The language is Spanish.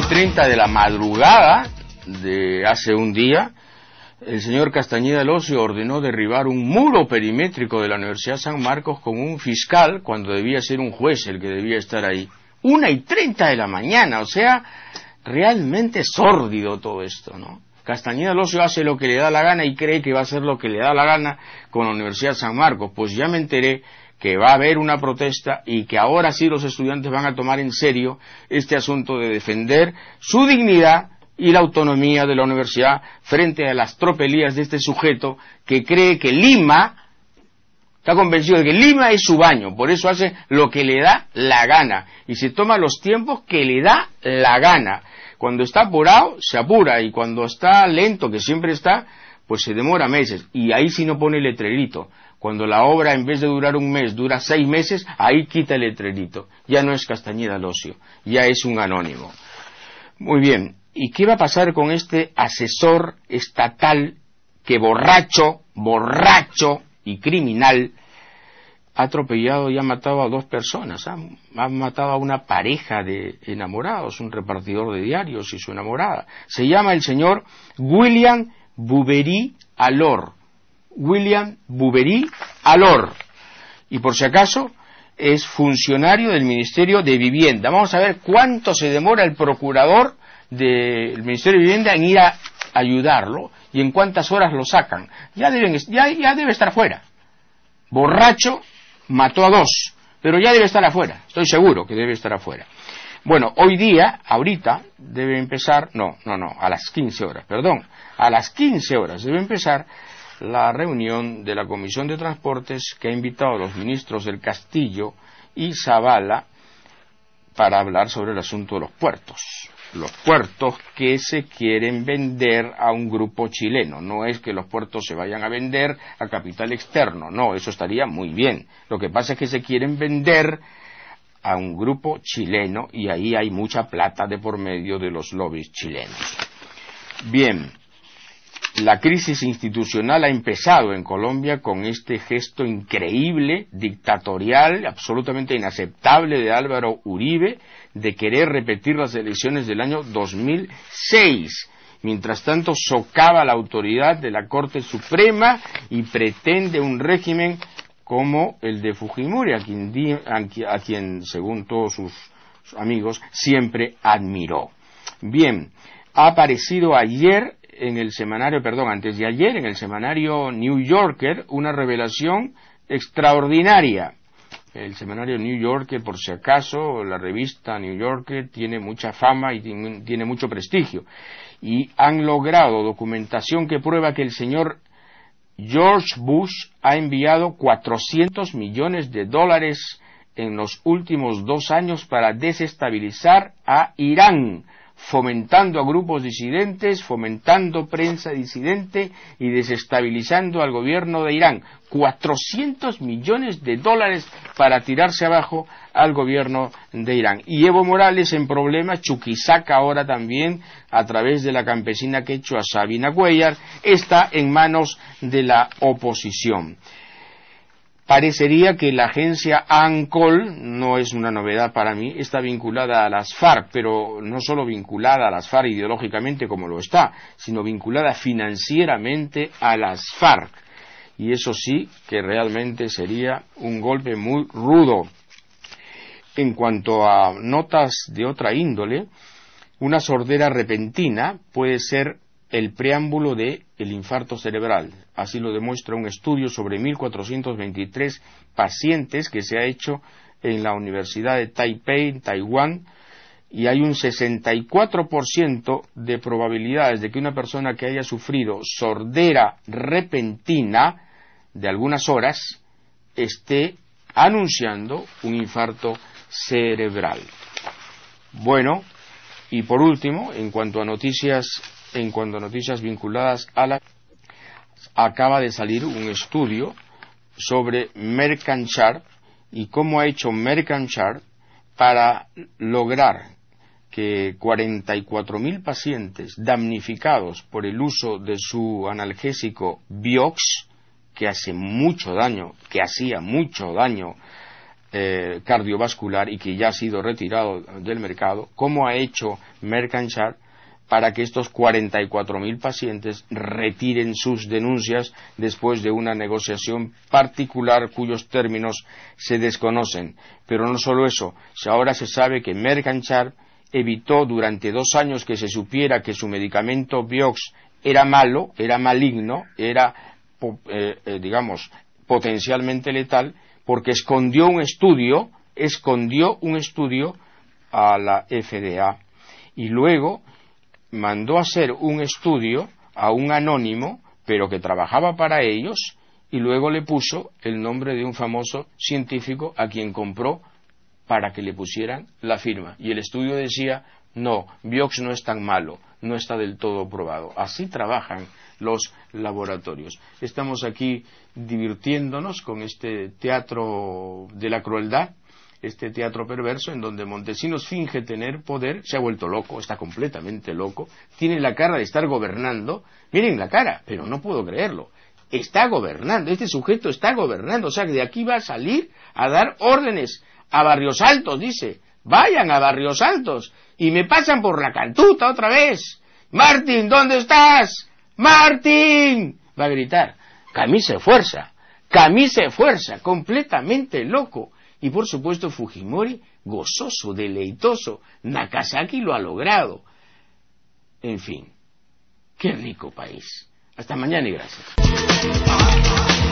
1:30 de la madrugada de hace un día, el señor Castañeda Locio ordenó derribar un muro perimétrico de la Universidad San Marcos con un fiscal cuando debía ser un juez el que debía estar ahí. 1:30 de la mañana, o sea, realmente sórdido todo esto, ¿no? Castañeda Locio hace lo que le da la gana y cree que va a hacer lo que le da la gana con la Universidad San Marcos. Pues ya me enteré que va a haber una protesta y que ahora sí los estudiantes van a tomar en serio este asunto de defender su dignidad y la autonomía de la universidad frente a las tropelías de este sujeto que cree que Lima, está convencido de que Lima es su baño, por eso hace lo que le da la gana y se toma los tiempos que le da la gana. Cuando está apurado, se apura, y cuando está lento, que siempre está, pues se demora meses, y ahí sí no pone letrerito. Cuando la obra, en vez de durar un mes, dura 6 meses, ahí quita el letrerito. Ya no es Castañeda Locio, ya es un anónimo. Muy bien, ¿y qué va a pasar con este asesor estatal que borracho y criminal ha atropellado y ha matado a 2 personas? Ha matado a una pareja de enamorados, un repartidor de diarios y su enamorada. Se llama el señor William Bouverie Alor. William Bouverie Alor. Y por si acaso, es funcionario del Ministerio de Vivienda. Vamos a ver cuánto se demora el procurador del Ministerio de Vivienda en ir a ayudarlo y en cuántas horas lo sacan. Ya debe estar fuera. Borracho, mató a 2, pero ya debe estar afuera, estoy seguro que debe estar afuera. Bueno, hoy día, ahorita, debe empezar, a las 15 horas, a las 15 horas debe empezar la reunión de la Comisión de Transportes que ha invitado a los ministros del Castillo y Zavala para hablar sobre el asunto de los puertos. Los puertos que se quieren vender a un grupo chileno. No es que los puertos se vayan a vender a capital externo, no, eso estaría muy bien. Lo que pasa es que se quieren vender a un grupo chileno y ahí hay mucha plata de por medio de los lobbies chilenos. Bien, la crisis institucional ha empezado en Colombia con este gesto increíble, dictatorial, absolutamente inaceptable de Álvaro Uribe, de querer repetir las elecciones del año 2006. Mientras tanto, socava la autoridad de la Corte Suprema y pretende un régimen como el de Fujimori, a quien, según todos sus amigos, siempre admiró. Bien, ha aparecido antes de ayer, en el semanario New Yorker, una revelación extraordinaria. El semanario New Yorker, por si acaso, la revista New Yorker tiene mucha fama y tiene mucho prestigio. Y han logrado documentación que prueba que el señor George Bush ha enviado $400 millones en los últimos 2 años para desestabilizar a Irán, fomentando a grupos disidentes, fomentando prensa disidente y desestabilizando al gobierno de Irán. $400 millones para tirarse abajo al gobierno de Irán. Y Evo Morales en problemas, Chuquisaca ahora también, a través de la campesina quechua Sabina Cuellar, está en manos de la oposición. Parecería que la agencia ANCOL, no es una novedad para mí, está vinculada a las FARC, pero no solo vinculada a las FARC ideológicamente como lo está, sino vinculada financieramente a las FARC. Y eso sí que realmente sería un golpe muy rudo. En cuanto a notas de otra índole, una sordera repentina puede ser el preámbulo de el infarto cerebral. Así lo demuestra un estudio sobre 1.423 pacientes que se ha hecho en la Universidad de Taipei, en Taiwán, y hay un 64% de probabilidades de que una persona que haya sufrido sordera repentina de algunas horas esté anunciando un infarto cerebral. Bueno, y por último, en cuanto a noticias vinculadas a acaba de salir un estudio sobre Merck-Chart y cómo ha hecho Merck-Chart para lograr que 44.000 pacientes damnificados por el uso de su analgésico Vioxx, que hacía mucho daño cardiovascular y que ya ha sido retirado del mercado, cómo ha hecho Merck & Sharp para que estos 44.000 pacientes retiren sus denuncias después de una negociación particular cuyos términos se desconocen. Pero no solo eso, ahora se sabe que Merck & Sharp evitó durante 2 años que se supiera que su medicamento Vioxx era malo, era maligno, era, digamos, potencialmente letal, porque escondió un estudio a la FDA. Y luego mandó a hacer un estudio a un anónimo, pero que trabajaba para ellos, y luego le puso el nombre de un famoso científico a quien compró para que le pusieran la firma. Y el estudio decía, no, Vioxx no es tan malo, no está del todo probado. Así trabajan los laboratorios. Estamos aquí divirtiéndonos con este teatro de la crueldad, este teatro perverso en donde Montesinos finge tener poder, se ha vuelto loco, está completamente loco, tiene la cara de estar gobernando, miren la cara, pero no puedo creerlo, está gobernando, este sujeto está gobernando, o sea que de aquí va a salir a dar órdenes a Barrios Altos, dice, vayan a Barrios Altos, y me pasan por la cantuta otra vez, Martín, ¿dónde estás? Martín, va a gritar, camisa de fuerza, completamente loco. Y por supuesto Fujimori, gozoso, deleitoso, Nakazaki lo ha logrado. En fin, qué rico país. Hasta mañana y gracias.